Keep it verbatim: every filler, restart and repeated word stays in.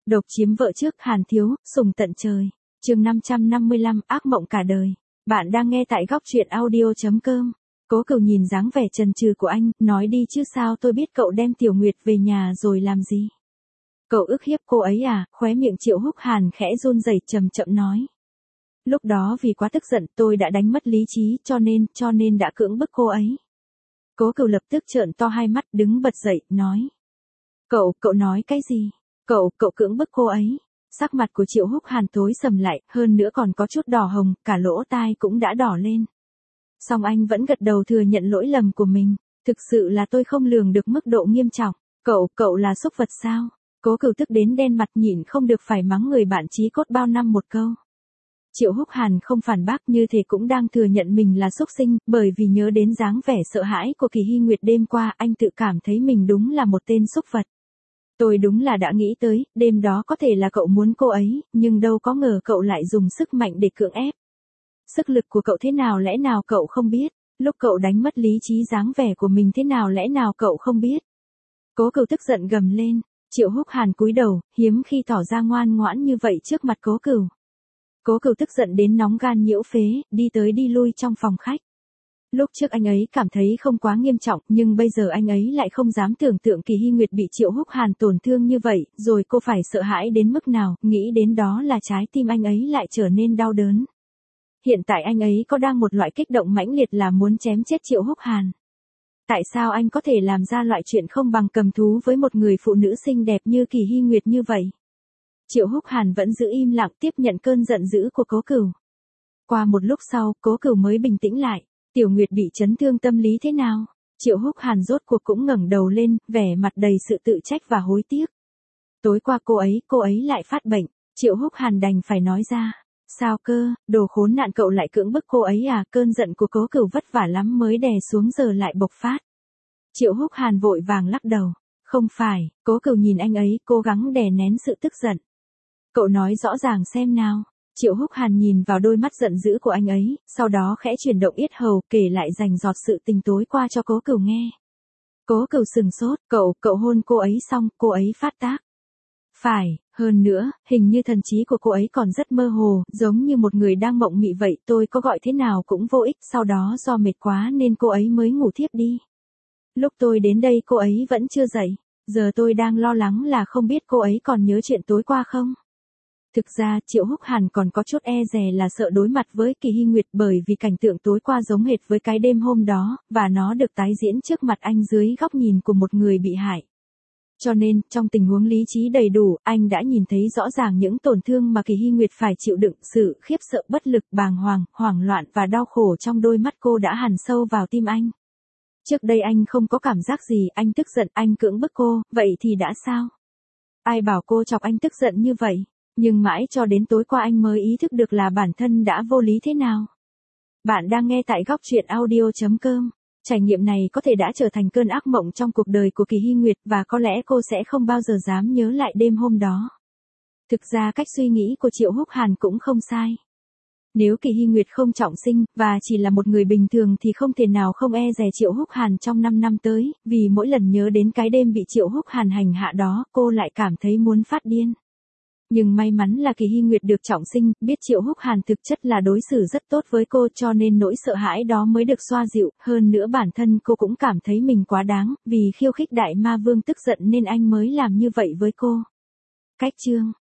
Độc chiếm vợ trước, Hàn Thiếu, sùng tận trời. Chương năm trăm năm mươi lăm, ác mộng cả đời. Bạn đang nghe tại góc truyện audio chấm com. Cố Cửu nhìn dáng vẻ chần chừ của anh, nói đi chứ sao tôi biết cậu đem Tiểu Nguyệt về nhà rồi làm gì. Cậu ức hiếp cô ấy à? Khóe miệng Triệu Húc Hàn khẽ run rẩy, chậm chậm nói. Lúc đó vì quá tức giận tôi đã đánh mất lý trí, cho nên, cho nên đã cưỡng bức cô ấy. Cố Cửu lập tức trợn to hai mắt, đứng bật dậy, nói. Cậu, cậu nói cái gì? Cậu, cậu cưỡng bức cô ấy. Sắc mặt của Triệu Húc Hàn tối sầm lại, hơn nữa còn có chút đỏ hồng, cả lỗ tai cũng đã đỏ lên. Song anh vẫn gật đầu thừa nhận lỗi lầm của mình. Thực sự là tôi không lường được mức độ nghiêm trọng. Cậu, cậu là súc vật sao? Cố Cửu tức đến đen mặt, nhịn không được phải mắng người bạn chí cốt bao năm một câu. Triệu Húc Hàn không phản bác, như thể cũng đang thừa nhận mình là súc sinh, bởi vì nhớ đến dáng vẻ sợ hãi của Kỳ Hy Nguyệt đêm qua, anh tự cảm thấy mình đúng là một tên súc vật. Tôi đúng là đã nghĩ tới, đêm đó có thể là cậu muốn cô ấy, nhưng đâu có ngờ cậu lại dùng sức mạnh để cưỡng ép. Sức lực của cậu thế nào lẽ nào cậu không biết, lúc cậu đánh mất lý trí dáng vẻ của mình thế nào lẽ nào cậu không biết. Cố Cửu tức giận gầm lên. Triệu Húc Hàn cúi đầu, hiếm khi tỏ ra ngoan ngoãn như vậy trước mặt Cố Cửu. Cố Cửu tức giận đến nóng gan nhiễu phế, đi tới đi lui trong phòng khách. Lúc trước anh ấy cảm thấy không quá nghiêm trọng, nhưng bây giờ anh ấy lại không dám tưởng tượng Kỳ Hy Nguyệt bị Triệu Húc Hàn tổn thương như vậy, rồi cô phải sợ hãi đến mức nào, nghĩ đến đó là trái tim anh ấy lại trở nên đau đớn. Hiện tại anh ấy có đang một loại kích động mãnh liệt là muốn chém chết Triệu Húc Hàn. Tại sao anh có thể làm ra loại chuyện không bằng cầm thú với một người phụ nữ xinh đẹp như Kỳ Hy Nguyệt như vậy? Triệu Húc Hàn vẫn giữ im lặng tiếp nhận cơn giận dữ của Cố Cửu. Qua một lúc sau, Cố Cửu mới bình tĩnh lại. Tiểu Nguyệt bị chấn thương tâm lý thế nào? Triệu Húc Hàn rốt cuộc cũng ngẩng đầu lên, vẻ mặt đầy sự tự trách và hối tiếc. Tối qua cô ấy, cô ấy lại phát bệnh. Triệu Húc Hàn đành phải nói ra. Sao cơ, đồ khốn nạn, cậu lại cưỡng bức cô ấy à? Cơn giận của Cố Cửu vất vả lắm mới đè xuống giờ lại bộc phát. Triệu Húc Hàn vội vàng lắc đầu. Không phải. Cố Cửu nhìn anh ấy, cố gắng đè nén sự tức giận. Cậu nói rõ ràng xem nào. Triệu Húc Hàn nhìn vào đôi mắt giận dữ của anh ấy, sau đó khẽ chuyển động yết hầu, kể lại rành rọt sự tình tối qua cho Cố Cửu nghe. Cố Cửu sừng sốt, cậu, cậu hôn cô ấy xong, cô ấy phát tác. Phải, hơn nữa, hình như thần trí của cô ấy còn rất mơ hồ, giống như một người đang mộng mị vậy, tôi có gọi thế nào cũng vô ích, sau đó do mệt quá nên cô ấy mới ngủ thiếp đi. Lúc tôi đến đây cô ấy vẫn chưa dậy, giờ tôi đang lo lắng là không biết cô ấy còn nhớ chuyện tối qua không. Thực ra, Triệu Húc Hàn còn có chút e dè là sợ đối mặt với Kỳ Hy Nguyệt bởi vì cảnh tượng tối qua giống hệt với cái đêm hôm đó, và nó được tái diễn trước mặt anh dưới góc nhìn của một người bị hại. Cho nên, trong tình huống lý trí đầy đủ, anh đã nhìn thấy rõ ràng những tổn thương mà Kỳ Hy Nguyệt phải chịu đựng, sự khiếp sợ, bất lực, bàng hoàng, hoảng loạn và đau khổ trong đôi mắt cô đã hằn sâu vào tim anh. Trước đây anh không có cảm giác gì, anh tức giận, anh cưỡng bức cô, vậy thì đã sao? Ai bảo cô chọc anh tức giận như vậy? Nhưng mãi cho đến tối qua anh mới ý thức được là bản thân đã vô lý thế nào. Bạn đang nghe tại góc truyện audio chấm com. Trải nghiệm này có thể đã trở thành cơn ác mộng trong cuộc đời của Kỳ Hy Nguyệt và có lẽ cô sẽ không bao giờ dám nhớ lại đêm hôm đó. Thực ra cách suy nghĩ của Triệu Húc Hàn cũng không sai. Nếu Kỳ Hy Nguyệt không trọng sinh và chỉ là một người bình thường thì không thể nào không e dè Triệu Húc Hàn trong năm năm tới, vì mỗi lần nhớ đến cái đêm bị Triệu Húc Hàn hành hạ đó, cô lại cảm thấy muốn phát điên. Nhưng may mắn là Kỳ Hy Nguyệt được trọng sinh, biết Triệu Húc Hàn thực chất là đối xử rất tốt với cô, cho nên nỗi sợ hãi đó mới được xoa dịu, hơn nữa bản thân cô cũng cảm thấy mình quá đáng, vì khiêu khích đại ma vương tức giận nên anh mới làm như vậy với cô. Cách chương